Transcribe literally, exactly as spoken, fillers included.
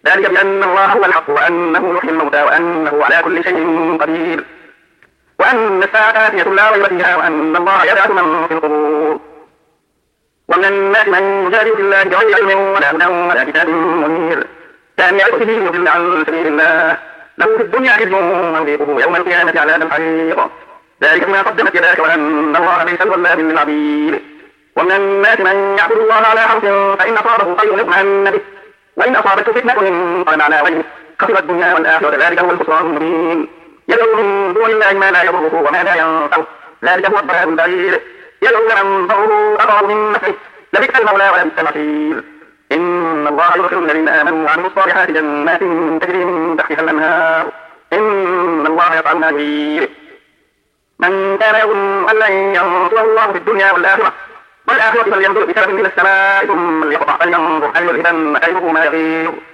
ذلك بأن الله هو الحق وأنه يحيي الموتى وأنه على كل شيء قدير وأن الساعة آتية لا ريب فيها وأن الله يبعث من في القبور. ومن الناس من يجادل في الله بغير علم ولا هدى ولا كتاب منير كان يعرف به يضل عن سبيل الله له في الدنيا خزي ونذيقه يوم القيامة عذاب الحريق ذلك بما قدمت يداك وأن الله ليس بظلام للعبيد. ومن الناس من يعبد الله على حرف فإن أصابه خير يطمئن به وإن أصابته فتنة انقلب على وجهه خسر الدنيا والآخرة ذلك هو الخسران المبين. يدعو من دون الله ما لا يضره وما لا ينفعه ذلك هو الضلال البعيد. يدعو لمن ضره أقرب من نفعه لبئس المولى ولبئس المصير. إن الله يدخل الذين آمنوا وعملوا الصالحات جنات تجري من تحتها الأنهار إن الله يفعل ما يريد. من كان يظن أن لن ينصره الله في الدنيا والآخرة والآخرة فلينظر بسبب إلى السماء ثم ليقطع فلينظر هل يذهبن كيده ما يغير